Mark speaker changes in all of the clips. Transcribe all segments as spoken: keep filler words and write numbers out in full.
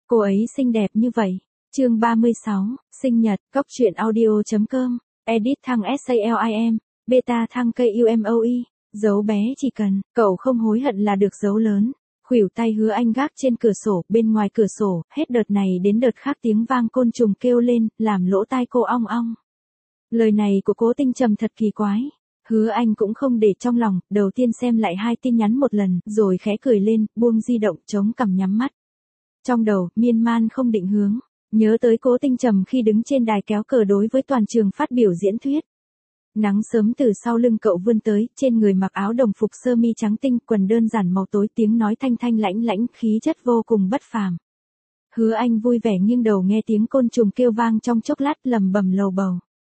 Speaker 1: Cô ấy xinh đẹp như vậy. Chương ba mươi sáu, sinh nhật, cốc truyện audio.com, edit thăng SALIM, beta thăng KUMOE, dấu bé chỉ cần, cậu không hối hận là được dấu lớn. Khuỷu tay Hứa Anh gác trên cửa sổ, bên ngoài cửa sổ, hết đợt này đến đợt khác tiếng vang côn trùng kêu lên, làm lỗ tai cô ong ong. Lời này của Cố Tinh Trầm thật kỳ quái. Hứa Anh cũng không để trong lòng, đầu tiên xem lại hai tin nhắn một lần, rồi khẽ cười lên, buông di động chống cằm nhắm mắt. Trong đầu, miên man không định hướng, nhớ tới Cố Tinh Trầm khi đứng trên đài kéo cờ đối với toàn trường phát biểu diễn thuyết. Nắng sớm từ sau lưng cậu vươn tới, trên người mặc áo đồng phục sơ mi trắng tinh, quần đơn giản màu tối, tiếng nói thanh thanh lãnh lãnh, khí chất vô cùng bất phàm. Hứa Anh vui vẻ nghiêng đầu nghe tiếng côn trùng kêu vang trong chốc lát, lầm bầm lầu bầu.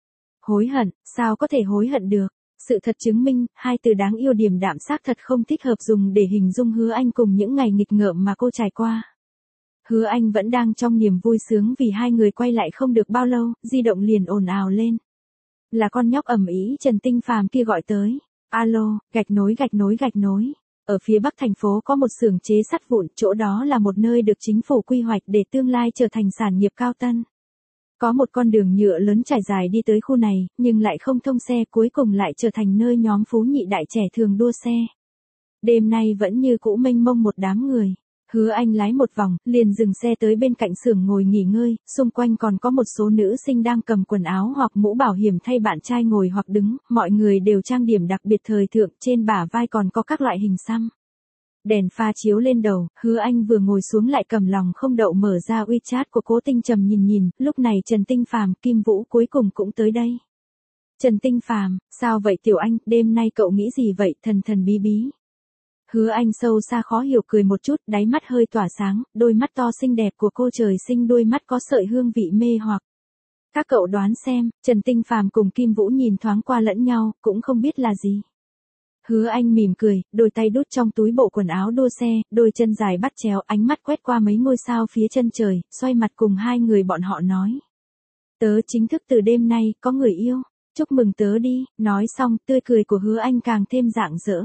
Speaker 1: Hối hận, sao có thể hối hận được? Sự thật chứng minh, hai từ đáng yêu điềm đạm xác thật không thích hợp dùng để hình dung Hứa Anh cùng những ngày nghịch ngợm mà cô trải qua. Hứa Anh vẫn đang trong niềm vui sướng vì hai người quay lại không được bao lâu, di động liền ồn ào lên. Là con nhóc ầm ĩ Trần Tinh Phàm kia gọi tới. Alo, gạch nối gạch nối gạch nối. Ở phía bắc thành phố có một xưởng chế sắt vụn, chỗ đó là một nơi được chính phủ quy hoạch để tương lai trở thành sản nghiệp cao tân. Có một con đường nhựa lớn trải dài đi tới khu này, nhưng lại không thông xe, cuối cùng lại trở thành nơi nhóm phú nhị đại trẻ thường đua xe. Đêm nay vẫn như cũ mênh mông một đám người. Hứa Anh lái một vòng, liền dừng xe tới bên cạnh xưởng ngồi nghỉ ngơi, xung quanh còn có một số nữ sinh đang cầm quần áo hoặc mũ bảo hiểm thay bạn trai ngồi hoặc đứng, mọi người đều trang điểm đặc biệt thời thượng, trên bả vai còn có các loại hình xăm. Đèn pha chiếu lên đầu, Hứa Anh vừa ngồi xuống lại cầm lòng không đậu mở ra WeChat của Cố Tinh Trầm nhìn nhìn, lúc này Trần Tinh Phàm, Kim Vũ cuối cùng cũng tới đây. Trần Tinh Phàm, sao vậy Tiểu Anh, đêm nay cậu nghĩ gì vậy, thần thần bí bí. Hứa Anh sâu xa khó hiểu cười một chút, đáy mắt hơi tỏa sáng, đôi mắt to xinh đẹp của cô trời sinh đôi mắt có sợi hương vị mê hoặc. Các cậu đoán xem, Trần Tinh Phàm cùng Kim Vũ nhìn thoáng qua lẫn nhau, cũng không biết là gì. Hứa Anh mỉm cười, đôi tay đút trong túi bộ quần áo đua xe, đôi chân dài bắt chéo, ánh mắt quét qua mấy ngôi sao phía chân trời, xoay mặt cùng hai người bọn họ nói. Tớ chính thức từ đêm nay, có người yêu, chúc mừng tớ đi, nói xong, tươi cười của Hứa Anh càng thêm rạng rỡ.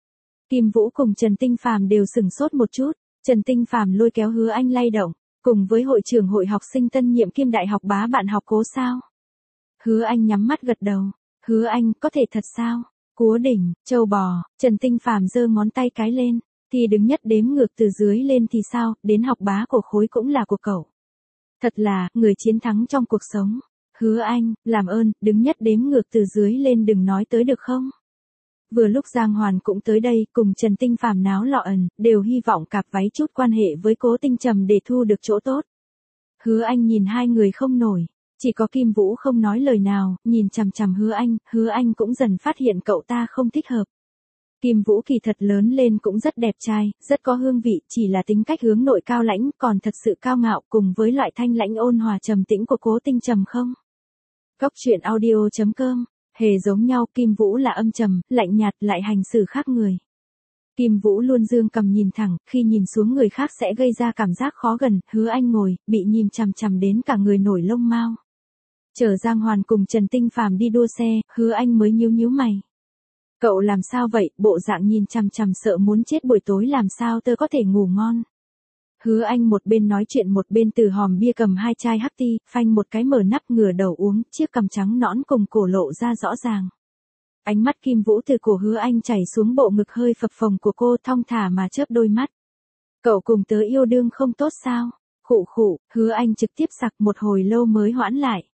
Speaker 1: Kim Vũ cùng Trần Tinh Phàm đều sửng sốt một chút, Trần Tinh Phàm lôi kéo Hứa Anh lay động, cùng với hội trưởng hội học sinh tân nhiệm kiêm đại học bá bạn học Cố sao. Hứa Anh nhắm mắt gật đầu, Hứa Anh, có thể thật sao? Cúa đỉnh, châu bò, Trần Tinh Phàm giơ ngón tay cái lên, thì đứng nhất đếm ngược từ dưới lên thì sao, đến học bá của khối cũng là của cậu. Thật là, người chiến thắng trong cuộc sống. Hứa Anh, làm ơn, đứng nhất đếm ngược từ dưới lên đừng nói tới được không? Vừa lúc Giang Hoàn cũng tới đây, cùng Trần Tinh Phàm náo lọ ẩn, đều hy vọng cặp váy chút quan hệ với Cố Tinh Trầm để thu được chỗ tốt. Hứa Anh nhìn hai người không nổi, chỉ có Kim Vũ không nói lời nào, nhìn chằm chằm Hứa Anh, Hứa Anh cũng dần phát hiện cậu ta không thích hợp. Kim Vũ kỳ thật lớn lên cũng rất đẹp trai, rất có hương vị, chỉ là tính cách hướng nội cao lãnh, còn thật sự cao ngạo cùng với loại thanh lãnh ôn hòa trầm tĩnh của Cố Tinh Trầm không. Cốc truyện audio.com, hề giống nhau, Kim Vũ là âm trầm, lạnh nhạt, lại hành xử khác người. Kim Vũ luôn dương cầm nhìn thẳng, khi nhìn xuống người khác sẽ gây ra cảm giác khó gần. Hứa Anh ngồi, bị nhìn chằm chằm đến cả người nổi lông mao. Chờ Giang Hoàn cùng Trần Tinh Phàm đi đua xe, Hứa Anh mới nhíu nhíu mày. Cậu làm sao vậy, bộ dạng nhìn chằm chằm sợ muốn chết, buổi tối làm sao tớ có thể ngủ ngon. Hứa Anh một bên nói chuyện một bên từ hòm bia cầm hai chai hắc ti, phanh một cái mở nắp ngửa đầu uống, chiếc cằm trắng nõn cùng cổ lộ ra rõ ràng. Ánh mắt Kim Vũ từ cổ Hứa Anh chảy xuống bộ ngực hơi phập phồng của cô, thong thả mà chớp đôi mắt. Cậu cùng tớ yêu đương không tốt sao? Khụ khụ, Hứa Anh trực tiếp sặc, một hồi lâu mới hoãn lại.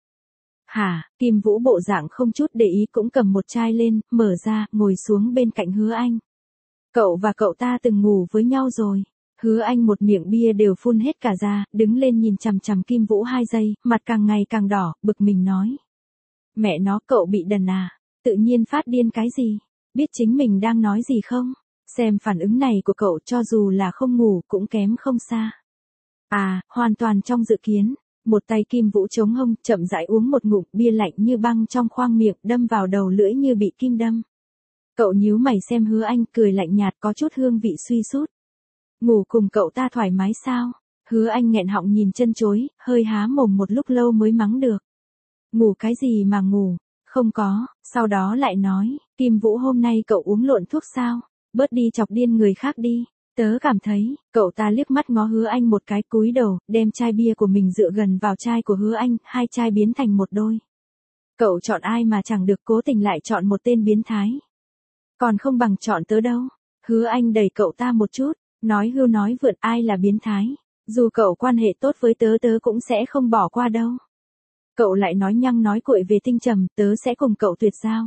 Speaker 1: Hả, Kim Vũ bộ dạng không chút để ý cũng cầm một chai lên, mở ra, ngồi xuống bên cạnh Hứa Anh. Cậu và cậu ta từng ngủ với nhau rồi. Hứa Anh một miệng bia đều phun hết cả ra, đứng lên nhìn chằm chằm Kim Vũ hai giây, mặt càng ngày càng đỏ, bực mình nói. Mẹ nó, cậu bị đần à? Tự nhiên phát điên cái gì? Biết chính mình đang nói gì không? Xem phản ứng này của cậu, cho dù là không ngủ cũng kém không xa. À, hoàn toàn trong dự kiến. Một tay Kim Vũ chống hông, chậm rãi uống một ngụm bia lạnh như băng trong khoang miệng, đâm vào đầu lưỡi như bị kim đâm. Cậu nhíu mày xem Hứa Anh, cười lạnh nhạt có chút hương vị suy sút. Ngủ cùng cậu ta thoải mái sao? Hứa Anh nghẹn họng nhìn chân chối, hơi há mồm một lúc lâu mới mắng được. Ngủ cái gì mà ngủ? Không có, sau đó lại nói, Kim Vũ hôm nay cậu uống lộn thuốc sao? Bớt đi chọc điên người khác đi. Tớ cảm thấy, cậu ta liếc mắt ngó Hứa Anh một cái, cúi đầu, đem chai bia của mình dựa gần vào chai của Hứa Anh, hai chai biến thành một đôi. Cậu chọn ai mà chẳng được, cố tình lại chọn một tên biến thái. Còn không bằng chọn tớ đâu. Hứa Anh đẩy cậu ta một chút, nói hưu nói vượt, ai là biến thái. Dù cậu quan hệ tốt với tớ tớ cũng sẽ không bỏ qua đâu. Cậu lại nói nhăng nói cuội về Tinh Trầm, tớ sẽ cùng cậu tuyệt giao.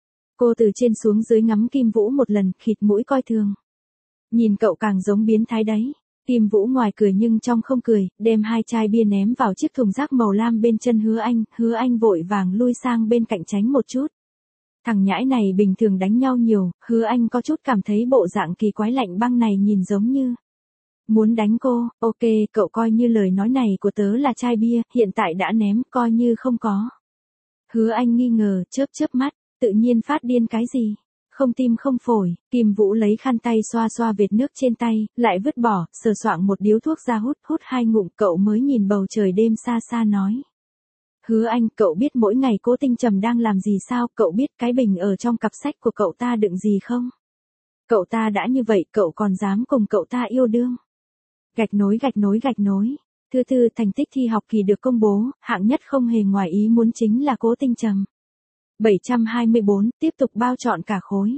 Speaker 1: Cô từ trên xuống dưới ngắm Kim Vũ một lần, khịt mũi coi thường. Nhìn cậu càng giống biến thái đấy. Kim Vũ ngoài cười nhưng trong không cười, đem hai chai bia ném vào chiếc thùng rác màu lam bên chân Hứa Anh, Hứa Anh vội vàng lui sang bên cạnh tránh một chút. Thằng nhãi này bình thường đánh nhau nhiều, Hứa Anh có chút cảm thấy bộ dạng kỳ quái lạnh băng này nhìn giống như muốn đánh cô. Ok, cậu coi như lời nói này của tớ là chai bia, hiện tại đã ném, coi như không có. Hứa Anh nghi ngờ, chớp chớp mắt, tự nhiên phát điên cái gì? Không tim không phổi. Kim Vũ lấy khăn tay xoa xoa vệt nước trên tay, lại vứt bỏ, sờ soạng một điếu thuốc ra hút, hút hai ngụm, cậu mới nhìn bầu trời đêm xa xa nói. Hứa Anh, cậu biết mỗi ngày Cố Tinh Trầm đang làm gì sao, cậu biết cái bình ở trong cặp sách của cậu ta đựng gì không? Cậu ta đã như vậy, cậu còn dám cùng cậu ta yêu đương? Gạch nối gạch nối gạch nối. Thư thư thành tích thi học kỳ được công bố, hạng nhất không hề ngoài ý muốn chính là Cố Tinh Trầm. bảy trăm hai mươi bốn, tiếp tục bao trọn cả khối.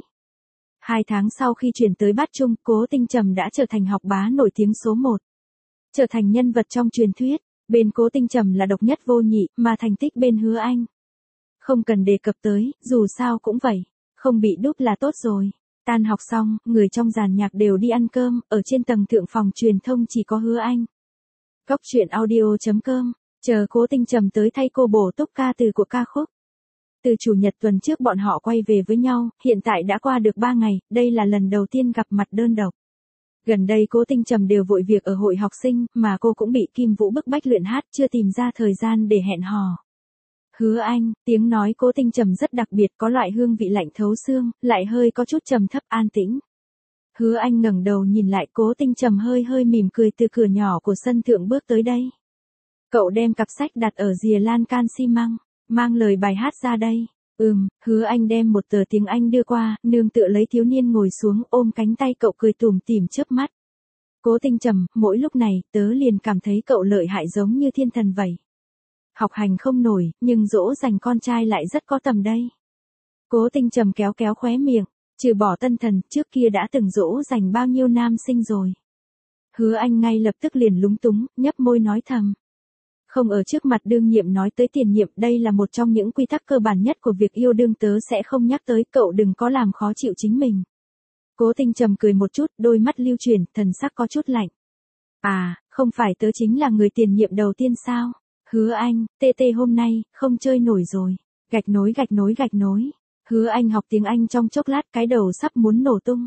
Speaker 1: Hai tháng sau khi chuyển tới Bát Trung, Cố Tinh Trầm đã trở thành học bá nổi tiếng số một. Trở thành nhân vật trong truyền thuyết, bên Cố Tinh Trầm là độc nhất vô nhị, mà thành tích bên Hứa Anh không cần đề cập tới, dù sao cũng vậy, không bị đúp là tốt rồi. Tan học xong, người trong dàn nhạc đều đi ăn cơm, ở trên tầng thượng phòng truyền thông chỉ có Hứa Anh. Góc truyện audio chấm com, chờ Cố Tinh Trầm tới thay cô bổ túc ca từ của ca khúc. Từ chủ nhật tuần trước bọn họ quay về với nhau, hiện tại đã qua được ba ngày, đây là lần đầu tiên gặp mặt đơn độc. Gần đây Cố Tinh Trầm đều vội việc ở hội học sinh, mà cô cũng bị Kim Vũ bức bách luyện hát, chưa tìm ra thời gian để hẹn hò. Hứa Anh, tiếng nói Cố Tinh Trầm rất đặc biệt, có loại hương vị lạnh thấu xương, lại hơi có chút trầm thấp an tĩnh. Hứa Anh ngẩng đầu nhìn lại, Cố Tinh Trầm hơi hơi mỉm cười từ cửa nhỏ của sân thượng bước tới đây. Cậu đem cặp sách đặt ở rìa lan can xi măng, mang lời bài hát ra đây. Ừm, Hứa Anh đem một tờ tiếng Anh đưa qua, nương tựa lấy thiếu niên ngồi xuống, ôm cánh tay cậu cười tủm tỉm chớp mắt. Cố Tinh Trầm, mỗi lúc này, tớ liền cảm thấy cậu lợi hại giống như thiên thần vậy. Học hành không nổi, nhưng dỗ dành con trai lại rất có tầm đây. Cố Tinh Trầm kéo kéo khóe miệng, trừ bỏ Tân Thần, trước kia đã từng dỗ dành bao nhiêu nam sinh rồi. Hứa Anh ngay lập tức liền lúng túng, nhấp môi nói thầm. Không ở trước mặt đương nhiệm nói tới tiền nhiệm, đây là một trong những quy tắc cơ bản nhất của việc yêu đương, tớ sẽ không nhắc tới, cậu đừng có làm khó chịu chính mình. Cố Tinh Trầm cười một chút, đôi mắt lưu chuyển, thần sắc có chút lạnh. À, không phải tớ chính là người tiền nhiệm đầu tiên sao? Hứa Anh, tê tê hôm nay, không chơi nổi rồi. Gạch nối gạch nối gạch nối. Hứa Anh học tiếng Anh trong chốc lát, cái đầu sắp muốn nổ tung.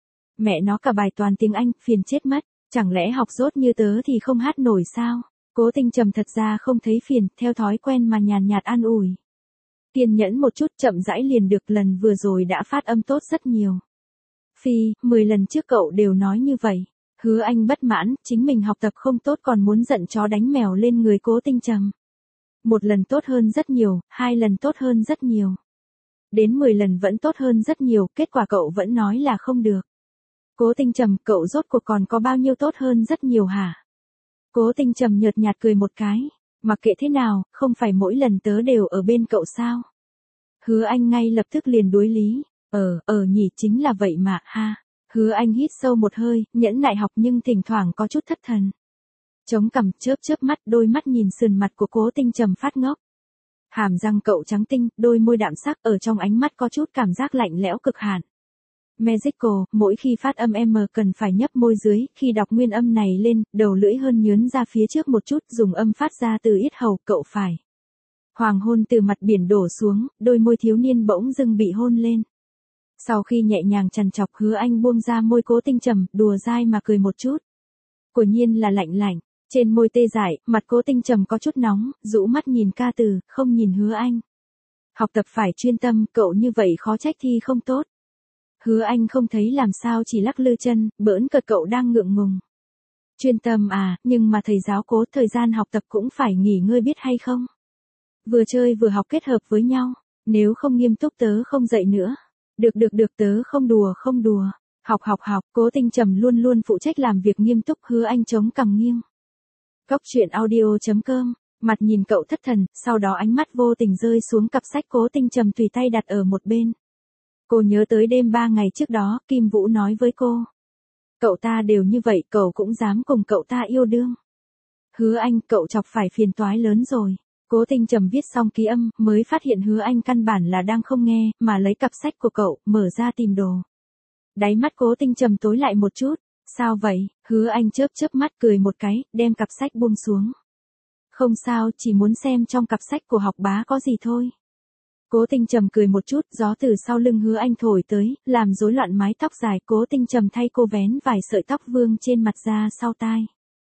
Speaker 1: Mẹ nó cả bài toàn tiếng Anh, phiền chết mất. Chẳng lẽ học dốt như tớ thì không hát nổi sao? Cố Tinh Trầm thật ra không thấy phiền, theo thói quen mà nhàn nhạt an ủi. Kiên nhẫn một chút, chậm rãi liền được, lần vừa rồi đã phát âm tốt rất nhiều. Phi, mười lần trước cậu đều nói như vậy. Hứa Anh bất mãn, chính mình học tập không tốt còn muốn giận chó đánh mèo lên người Cố Tinh Trầm. Một lần tốt hơn rất nhiều, hai lần tốt hơn rất nhiều. Đến mười lần vẫn tốt hơn rất nhiều, kết quả cậu vẫn nói là không được. Cố Tinh Trầm, cậu rốt cuộc còn có bao nhiêu tốt hơn rất nhiều hả? Cố Tinh Trầm nhợt nhạt cười một cái, mặc kệ thế nào, không phải mỗi lần tớ đều ở bên cậu sao? Hứa Anh ngay lập tức liền đối lý, ờ, ờ nhỉ, chính là vậy mà, ha. Hứa Anh hít sâu một hơi, nhẫn nại học nhưng thỉnh thoảng có chút thất thần. Chống cằm, chớp chớp mắt, đôi mắt nhìn sườn mặt của Cố Tinh Trầm phát ngốc. Hàm răng cậu trắng tinh, đôi môi đạm sắc, ở trong ánh mắt có chút cảm giác lạnh lẽo cực hạn. Magical, mỗi khi phát âm M cần phải nhấp môi dưới, khi đọc nguyên âm này lên, đầu lưỡi hơn nhướn ra phía trước một chút, dùng âm phát ra từ yết hầu, cậu phải. Hoàng hôn từ mặt biển đổ xuống, đôi môi thiếu niên bỗng dưng bị hôn lên. Sau khi nhẹ nhàng trằn trọc, Hứa Anh buông ra môi Cố Tinh Trầm, đùa dai mà cười một chút. Quả nhiên là lạnh lạnh, trên môi tê dại, mặt Cố Tinh Trầm có chút nóng, rũ mắt nhìn ca từ, không nhìn Hứa Anh. Học tập phải chuyên tâm, cậu như vậy khó trách thi không tốt. Hứa Anh không thấy làm sao, chỉ lắc lư chân, bỡn cợt cậu đang ngượng ngùng. Chuyên tâm à, nhưng mà thầy giáo Cố, thời gian học tập cũng phải nghỉ ngơi biết hay không? Vừa chơi vừa học kết hợp với nhau, nếu không nghiêm túc tớ không dạy nữa. Được được được, tớ không đùa không đùa. Học học học, Cố Tinh Trầm luôn luôn phụ trách làm việc nghiêm túc, Hứa Anh chống cằm nghiêng. Cóc truyện audio chấm com, mặt nhìn cậu thất thần, sau đó ánh mắt vô tình rơi xuống cặp sách Cố Tinh Trầm tùy tay đặt ở một bên. Cô nhớ tới đêm ba ngày trước đó, Kim Vũ nói với cô. Cậu ta đều như vậy, cậu cũng dám cùng cậu ta yêu đương. Hứa Anh, cậu chọc phải phiền toái lớn rồi. Cố Tinh Trầm viết xong ký âm, mới phát hiện Hứa Anh căn bản là đang không nghe, mà lấy cặp sách của cậu, mở ra tìm đồ. Đáy mắt Cố Tinh Trầm tối lại một chút. Sao vậy? Hứa Anh chớp chớp mắt cười một cái, đem cặp sách buông xuống. Không sao, chỉ muốn xem trong cặp sách của Học Bá có gì thôi. Cố Tinh Trầm cười một chút, gió từ sau lưng Hứa Anh thổi tới, làm rối loạn mái tóc dài. Cố Tinh Trầm thay cô vén vài sợi tóc vương trên mặt ra sau tai.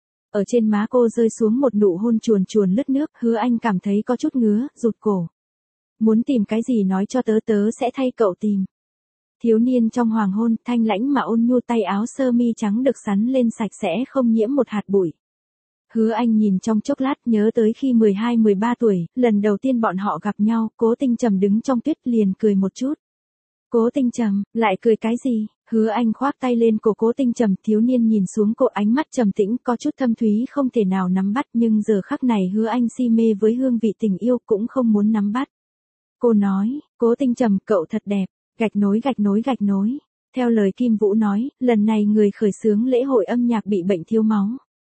Speaker 1: Ở trên má cô rơi xuống một nụ hôn chuồn chuồn lướt nước, Hứa Anh cảm thấy có chút ngứa, rụt cổ. Muốn tìm cái gì nói cho tớ, tớ sẽ thay cậu tìm. Thiếu niên trong hoàng hôn, thanh lãnh mà ôn nhu, tay áo sơ mi trắng được sắn lên sạch sẽ không nhiễm một hạt bụi. Hứa Anh nhìn trong chốc lát, nhớ tới khi mười hai mười ba tuổi, lần đầu tiên bọn họ gặp nhau, Cố Tinh Trầm đứng trong tuyết liền cười một chút. Cố Tinh Trầm, lại cười cái gì? Hứa Anh khoác tay lên cổ Cố Tinh Trầm, thiếu niên nhìn xuống cô, ánh mắt trầm tĩnh, có chút thâm thúy không thể nào nắm bắt, nhưng giờ khắc này Hứa Anh si mê với hương vị tình yêu cũng không muốn nắm bắt. Cô nói, Cố Tinh Trầm, cậu thật đẹp, gạch nối gạch nối gạch nối. Theo lời Kim Vũ nói, lần này người khởi xướng lễ hội âm nhạc bị bệnh thiếu máu.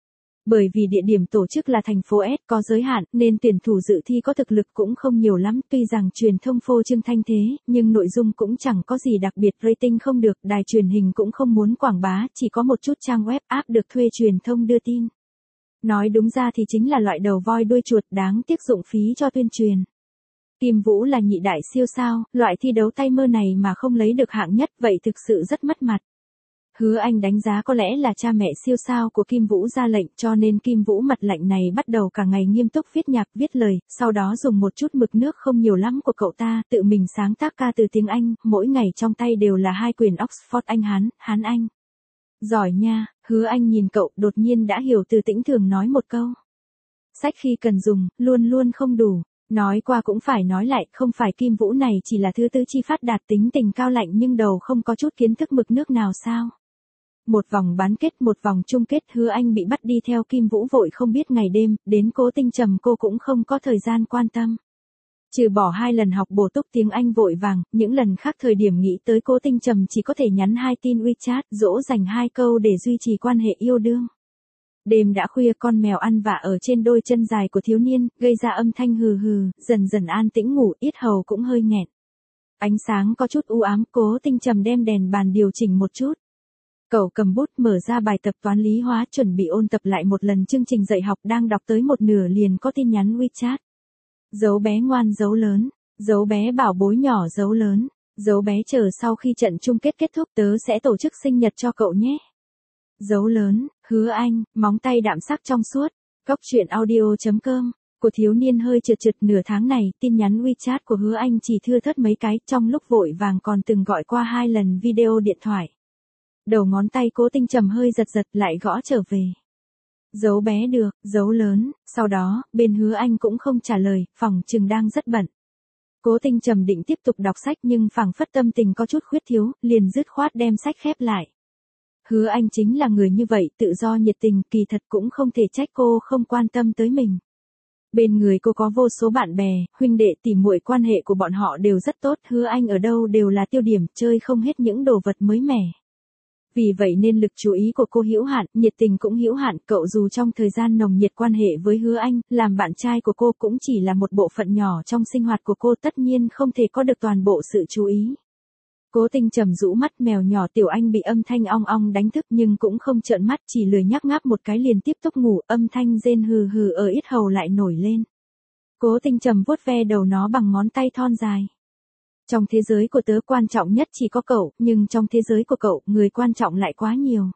Speaker 1: Bởi vì địa điểm tổ chức là thành phố S có giới hạn, nên tuyển thủ dự thi có thực lực cũng không nhiều lắm, tuy rằng truyền thông phô trương thanh thế, nhưng nội dung cũng chẳng có gì đặc biệt, rating không được, đài truyền hình cũng không muốn quảng bá, chỉ có một chút trang web app được thuê truyền thông đưa tin. Nói đúng ra thì chính là loại đầu voi đuôi chuột, đáng tiếc dụng phí cho tuyên truyền. Kim Vũ là nhị đại siêu sao, loại thi đấu tay mơ này mà không lấy được hạng nhất, vậy thực sự rất mất mặt. Hứa Anh đánh giá có lẽ là cha mẹ siêu sao của Kim Vũ ra lệnh, cho nên Kim Vũ mặt lạnh này bắt đầu cả ngày nghiêm túc viết nhạc, viết lời, sau đó dùng một chút mực nước không nhiều lắm của cậu ta, tự mình sáng tác ca từ tiếng Anh, mỗi ngày trong tay đều là hai quyển Oxford Anh Hán, Hán Anh. Giỏi nha, Hứa Anh nhìn cậu, đột nhiên đã hiểu Từ Tĩnh thường nói một câu. Sách khi cần dùng, luôn luôn không đủ. Nói qua cũng phải nói lại, không phải Kim Vũ này chỉ là thứ tư chi phát đạt, tính tình cao lạnh nhưng đầu không có chút kiến thức mực nước nào sao. Một vòng bán kết, một vòng chung kết, Hứa Anh bị bắt đi theo Kim Vũ vội không biết ngày đêm, đến Cố Tinh Trầm cô cũng không có thời gian quan tâm. Trừ bỏ hai lần học bổ túc tiếng Anh vội vàng, những lần khác thời điểm nghĩ tới Cố Tinh Trầm chỉ có thể nhắn hai tin WeChat, dỗ dành hai câu để duy trì quan hệ yêu đương. Đêm đã khuya, con mèo ăn vạ ở trên đôi chân dài của thiếu niên, gây ra âm thanh hừ hừ, dần dần an tĩnh ngủ, yết hầu cũng hơi nghẹn. Ánh sáng có chút u ám, Cố Tinh Trầm đem đèn bàn điều chỉnh một chút. Cậu cầm bút mở ra bài tập toán lý hóa, chuẩn bị ôn tập lại một lần chương trình dạy học, đang đọc tới một nửa liền có tin nhắn WeChat. Dấu bé ngoan dấu lớn, dấu bé bảo bối nhỏ dấu lớn, dấu bé chờ sau khi trận chung kết kết thúc tớ sẽ tổ chức sinh nhật cho cậu nhé. Dấu lớn, Hứa Anh, móng tay đạm sắc trong suốt. Cóc truyện audio chấm com, của thiếu niên hơi trượt trượt. Nửa tháng này, tin nhắn WeChat của Hứa Anh chỉ thưa thớt mấy cái, trong lúc vội vàng còn từng gọi qua hai lần video điện thoại. Đầu ngón tay Cố Tinh Trầm hơi giật giật, lại gõ trở về. Dấu bé được, dấu lớn, sau đó, bên Hứa Anh cũng không trả lời, phỏng chừng đang rất bận. Cố Tinh Trầm định tiếp tục đọc sách nhưng phảng phất tâm tình có chút khuyết thiếu, liền dứt khoát đem sách khép lại. Hứa Anh chính là người như vậy, tự do nhiệt tình, kỳ thật cũng không thể trách cô không quan tâm tới mình. Bên người cô có vô số bạn bè, huynh đệ tỉ muội, quan hệ của bọn họ đều rất tốt, Hứa Anh ở đâu đều là tiêu điểm, chơi không hết những đồ vật mới mẻ. Vì vậy nên lực chú ý của cô hữu hạn, nhiệt tình cũng hữu hạn, cậu dù trong thời gian nồng nhiệt quan hệ với Hứa Anh, làm bạn trai của cô cũng chỉ là một bộ phận nhỏ trong sinh hoạt của cô, tất nhiên không thể có được toàn bộ sự chú ý. Cố Tinh Trầm rũ mắt, mèo nhỏ Tiểu Anh bị âm thanh ong ong đánh thức nhưng cũng không trợn mắt, chỉ lười nhác ngáp một cái liền tiếp tục ngủ, âm thanh rên hừ hừ ở yết hầu lại nổi lên. Cố Tinh Trầm vuốt ve đầu nó bằng ngón tay thon dài. Trong thế giới của tớ quan trọng nhất chỉ có cậu, nhưng trong thế giới của cậu, người quan trọng lại quá nhiều.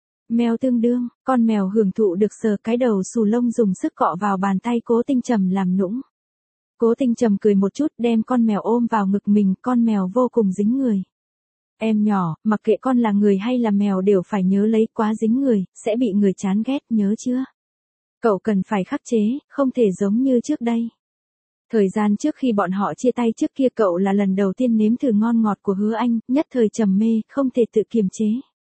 Speaker 1: Mèo tương đương, con mèo hưởng thụ được sờ cái đầu xù lông dùng sức cọ vào bàn tay Cố Tinh Trầm làm nũng. Cố Tinh Trầm cười một chút, đem con mèo ôm vào ngực mình, con mèo vô cùng dính người. Em nhỏ, mặc kệ con là người hay là mèo đều phải nhớ lấy, quá dính người, sẽ bị người chán ghét, nhớ chưa? Cậu cần phải khắc chế, không thể giống như trước đây. Thời gian trước khi bọn họ chia tay trước kia cậu là lần đầu tiên nếm thử ngon ngọt của Hứa Anh, nhất thời trầm mê, không thể tự kiềm chế.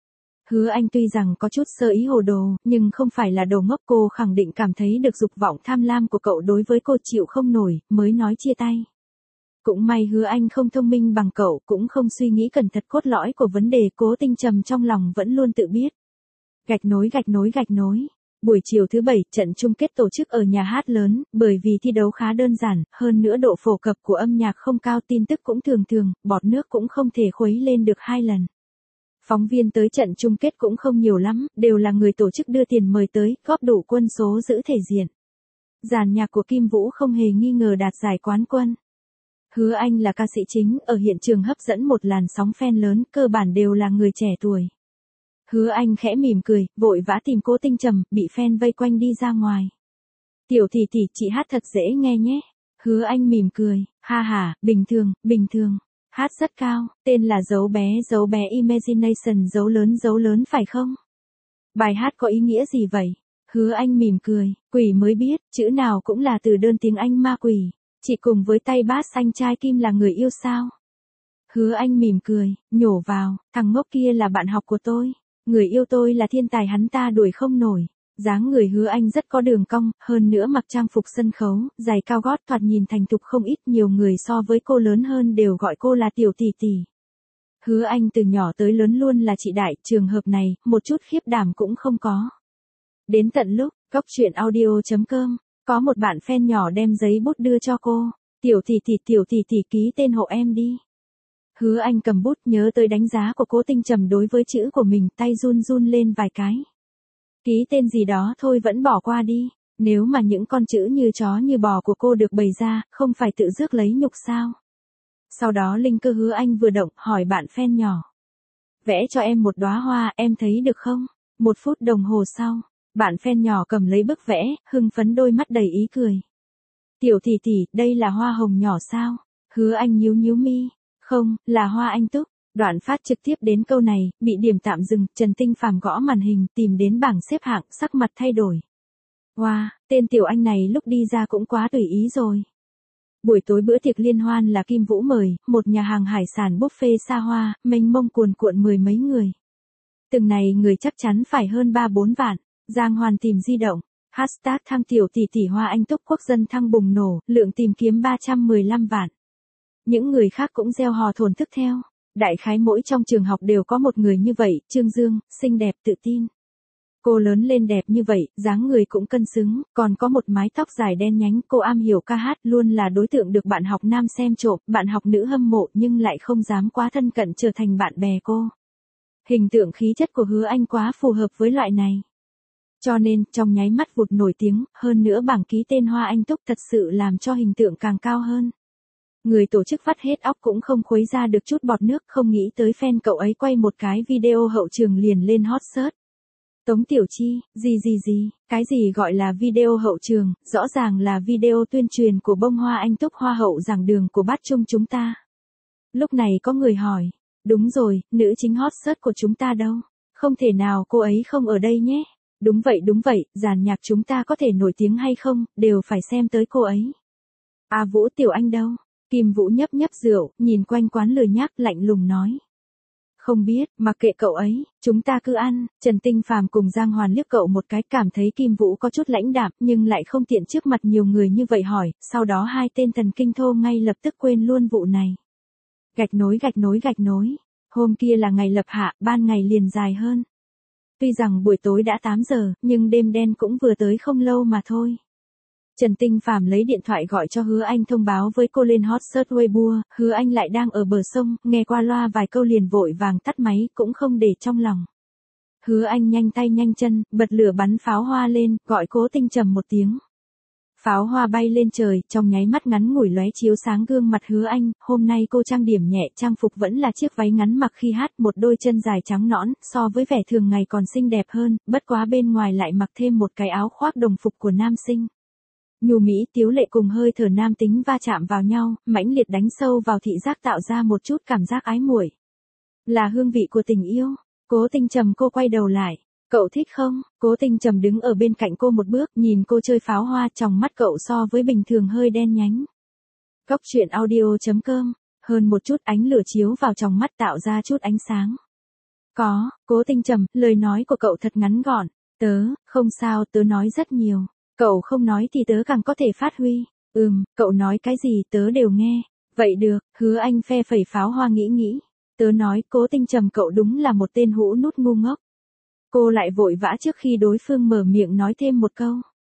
Speaker 1: Hứa Anh tuy rằng có chút sơ ý hồ đồ, nhưng không phải là đồ ngốc, cô khẳng định cảm thấy được dục vọng tham lam của cậu đối với cô chịu không nổi, mới nói chia tay. Cũng may Hứa Anh không thông minh bằng cậu, cũng không suy nghĩ cẩn thận cốt lõi của vấn đề, Cố Tinh Trầm trong lòng vẫn luôn tự biết. Gạch nối gạch nối gạch nối. Buổi chiều thứ bảy, trận chung kết tổ chức ở nhà hát lớn, bởi vì thi đấu khá đơn giản, hơn nữa độ phổ cập của âm nhạc không cao, tin tức cũng thường thường, bọt nước cũng không thể khuấy lên được hai lần. Phóng viên tới trận chung kết cũng không nhiều lắm, đều là người tổ chức đưa tiền mời tới, góp đủ quân số giữ thể diện. Dàn nhạc của Kim Vũ không hề nghi ngờ đạt giải quán quân. Hứa Anh là ca sĩ chính, ở hiện trường hấp dẫn một làn sóng fan lớn, cơ bản đều là người trẻ tuổi. Hứa Anh khẽ mỉm cười, vội vã tìm Cố Tinh Trầm, bị fan vây quanh đi ra ngoài. Tiểu tỷ tỷ, chị hát thật dễ nghe nhé. Hứa Anh mỉm cười, ha ha, bình thường, bình thường. Hát rất cao, tên là dấu bé dấu bé Imagination, dấu lớn dấu lớn phải không? Bài hát có ý nghĩa gì vậy? Hứa Anh mỉm cười, quỷ mới biết, chữ nào cũng là từ đơn tiếng Anh ma quỷ. Chị cùng với tay bass anh trai Kim là người yêu sao? Hứa Anh mỉm cười, nhổ vào, thằng ngốc kia là bạn học của tôi. Người yêu tôi là thiên tài hắn ta đuổi không nổi. Dáng người Hứa Anh rất có đường cong, hơn nữa mặc trang phục sân khấu, giày cao gót thoạt nhìn thành thục không ít, nhiều người so với cô lớn hơn đều gọi cô là tiểu tỷ tỷ. Hứa Anh từ nhỏ tới lớn luôn là chị đại, trường hợp này, một chút khiếp đảm cũng không có. Đến tận lúc, góc truyện audio chấm com, có một bạn fan nhỏ đem giấy bút đưa cho cô. Tiểu tỷ tỷ tiểu tỷ tỷ ký tên hộ em đi. Hứa Anh cầm bút nhớ tới đánh giá của Cố Tinh Trầm đối với chữ của mình, tay run run lên vài cái. Ký tên gì đó thôi vẫn bỏ qua đi, nếu mà những con chữ như chó như bò của cô được bày ra, không phải tự rước lấy nhục sao? Sau đó linh cơ Hứa Anh vừa động, hỏi bạn fan nhỏ. Vẽ cho em một đóa hoa, em thấy được không? Một phút đồng hồ sau, bạn fan nhỏ cầm lấy bức vẽ, hưng phấn đôi mắt đầy ý cười. Tiểu tỷ tỷ, đây là hoa hồng nhỏ sao? Hứa Anh nhíu nhíu mi. Không, là hoa anh túc. Đoạn phát trực tiếp đến câu này, bị điểm tạm dừng, Trần Tinh Phàm gõ màn hình, tìm đến bảng xếp hạng, sắc mặt thay đổi. Wow, tên tiểu anh này lúc đi ra cũng quá tùy ý rồi. Buổi tối bữa tiệc liên hoan là Kim Vũ mời, một nhà hàng hải sản buffet xa hoa, mênh mông cuồn cuộn mười mấy người. Từng này người chắc chắn phải hơn ba bốn vạn. Giang Hoàn tìm di động. Hashtag thăng tiểu tỷ tỷ hoa anh túc quốc dân thăng bùng nổ, lượng tìm kiếm ba trăm mười lăm vạn. Những người khác cũng gieo hò thổn thức theo. Đại khái mỗi trong trường học đều có một người như vậy, Trương Dương, xinh đẹp tự tin. Cô lớn lên đẹp như vậy, dáng người cũng cân xứng, còn có một mái tóc dài đen nhánh, cô am hiểu ca hát, luôn là đối tượng được bạn học nam xem trộm, bạn học nữ hâm mộ nhưng lại không dám quá thân cận trở thành bạn bè cô. Hình tượng khí chất của Hứa Anh quá phù hợp với loại này. Cho nên, trong nháy mắt vụt nổi tiếng, hơn nữa bảng ký tên Hoa Anh Túc thật sự làm cho hình tượng càng cao hơn. Người tổ chức vắt hết óc cũng không khuấy ra được chút bọt nước, không nghĩ tới fan cậu ấy quay một cái video hậu trường liền lên hot search. Tống Tiểu Chi, gì gì gì, cái gì gọi là video hậu trường, rõ ràng là video tuyên truyền của bông Hoa Anh Túc hoa hậu giảng đường của bát trung chúng ta. Lúc này có người hỏi, đúng rồi, nữ chính hot search của chúng ta đâu? Không thể nào cô ấy không ở đây nhé. Đúng vậy đúng vậy, dàn nhạc chúng ta có thể nổi tiếng hay không, đều phải xem tới cô ấy. À Vũ Tiểu Anh đâu? Kim Vũ nhấp nhấp rượu, nhìn quanh quán lười nhác lạnh lùng nói. Không biết, mặc kệ cậu ấy, chúng ta cứ ăn. Trần Tinh Phàm cùng Giang Hoàn liếc cậu một cái, cảm thấy Kim Vũ có chút lãnh đạm, nhưng lại không tiện trước mặt nhiều người như vậy hỏi, sau đó hai tên thần kinh thô ngay lập tức quên luôn vụ này. Gạch nối gạch nối gạch nối. Hôm kia là ngày lập hạ, ban ngày liền dài hơn. Tuy rằng buổi tối đã tám giờ, nhưng đêm đen cũng vừa tới không lâu mà thôi. Trần Tinh Phàm lấy điện thoại gọi cho Hứa Anh thông báo với cô lên hot search Weibo, Hứa Anh lại đang ở bờ sông, nghe qua loa vài câu liền vội vàng tắt máy, cũng không để trong lòng. Hứa Anh nhanh tay nhanh chân, bật lửa bắn pháo hoa lên, gọi Cố Tinh Trầm một tiếng. Pháo hoa bay lên trời, trong nháy mắt ngắn ngủi lóe chiếu sáng gương mặt Hứa Anh, hôm nay cô trang điểm nhẹ, trang phục vẫn là chiếc váy ngắn mặc khi hát, một đôi chân dài trắng nõn, so với vẻ thường ngày còn xinh đẹp hơn, bất quá bên ngoài lại mặc thêm một cái áo khoác đồng phục của nam sinh. Nhu mỹ tiếu lệ cùng hơi thở nam tính va chạm vào nhau, mãnh liệt đánh sâu vào thị giác tạo ra một chút cảm giác ái muội. Là hương vị của tình yêu. Cố Tinh Trầm cô quay đầu lại. Cậu thích không? Cố Tinh Trầm đứng ở bên cạnh cô một bước, nhìn cô chơi pháo hoa, trong mắt cậu so với bình thường hơi đen nhánh. Cóc truyện audio chấm com, hơn một chút ánh lửa chiếu vào trong mắt tạo ra chút ánh sáng. Có, Cố Tinh Trầm, lời nói của cậu thật ngắn gọn. Tớ, không sao, tớ nói rất nhiều. Cậu không nói thì tớ càng có thể phát huy. Ừm, cậu nói cái gì tớ đều nghe. Vậy được, Hứa Anh phe phẩy pháo hoa nghĩ nghĩ. Tớ nói, Cố Tinh Trầm cậu đúng là một tên hũ nút ngu ngốc. Cô lại vội vã trước khi đối phương mở miệng nói thêm một câu.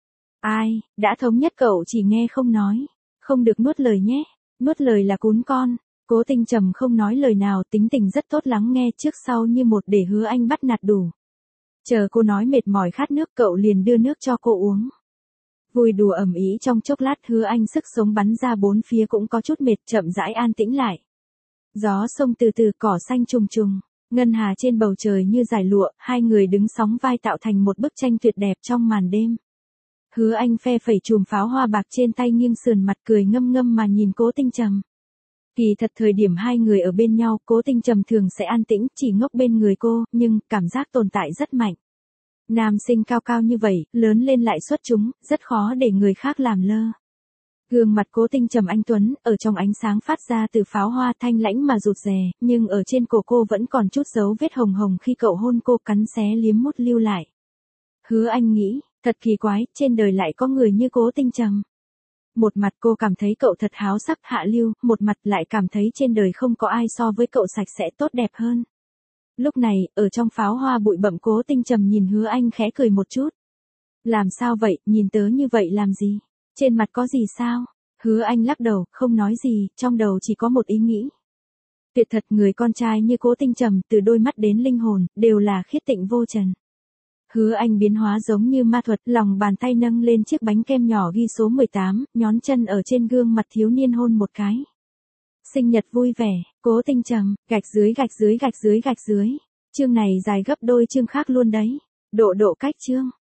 Speaker 1: Ai, đã thống nhất cậu chỉ nghe không nói. Không được nuốt lời nhé. Nuốt lời là cún con. Cố Tinh Trầm không nói lời nào, tính tình rất tốt, lắng nghe trước sau như một để Hứa Anh bắt nạt đủ. Chờ cô nói mệt mỏi khát nước cậu liền đưa nước cho cô uống. Vui đùa ầm ĩ trong chốc lát Hứa Anh sức sống bắn ra bốn phía cũng có chút mệt, chậm rãi an tĩnh lại. Gió sông từ từ, cỏ xanh trùng trùng, ngân hà trên bầu trời như dải lụa, hai người đứng sóng vai tạo thành một bức tranh tuyệt đẹp trong màn đêm. Hứa Anh phe phẩy chùm pháo hoa bạc trên tay, nghiêng sườn mặt cười ngâm ngâm mà nhìn Cố Tinh Trầm. Kỳ thật thời điểm hai người ở bên nhau, Cố Tinh Trầm thường sẽ an tĩnh, chỉ ngốc bên người cô, nhưng cảm giác tồn tại rất mạnh. Nam sinh cao cao như vậy, lớn lên lại xuất chúng, rất khó để người khác làm lơ. Gương mặt Cố Tinh Trầm anh tuấn, ở trong ánh sáng phát ra từ pháo hoa, thanh lãnh mà rụt rè, nhưng ở trên cổ cô vẫn còn chút dấu vết hồng hồng khi cậu hôn cô, cắn xé liếm mút lưu lại. Hứa Anh nghĩ, thật kỳ quái, trên đời lại có người như Cố Tinh Trầm. Một mặt cô cảm thấy cậu thật háo sắc hạ lưu, một mặt lại cảm thấy trên đời không có ai so với cậu sạch sẽ tốt đẹp hơn. Lúc này, ở trong pháo hoa bụi bặm, Cố Tinh Trầm nhìn Hứa Anh khẽ cười một chút. Làm sao vậy, nhìn tớ như vậy làm gì? Trên mặt có gì sao? Hứa Anh lắc đầu, không nói gì, trong đầu chỉ có một ý nghĩ. Tuyệt thật, người con trai như Cố Tinh Trầm, từ đôi mắt đến linh hồn, đều là khiết tịnh vô trần. Hứa Anh biến hóa giống như ma thuật, lòng bàn tay nâng lên chiếc bánh kem nhỏ ghi số mười tám, nhón chân ở trên gương mặt thiếu niên hôn một cái. Sinh nhật vui vẻ, Cố Tinh Trầm, gạch dưới gạch dưới gạch dưới gạch dưới. Chương này dài gấp đôi chương khác luôn đấy. Độ độ cách chương.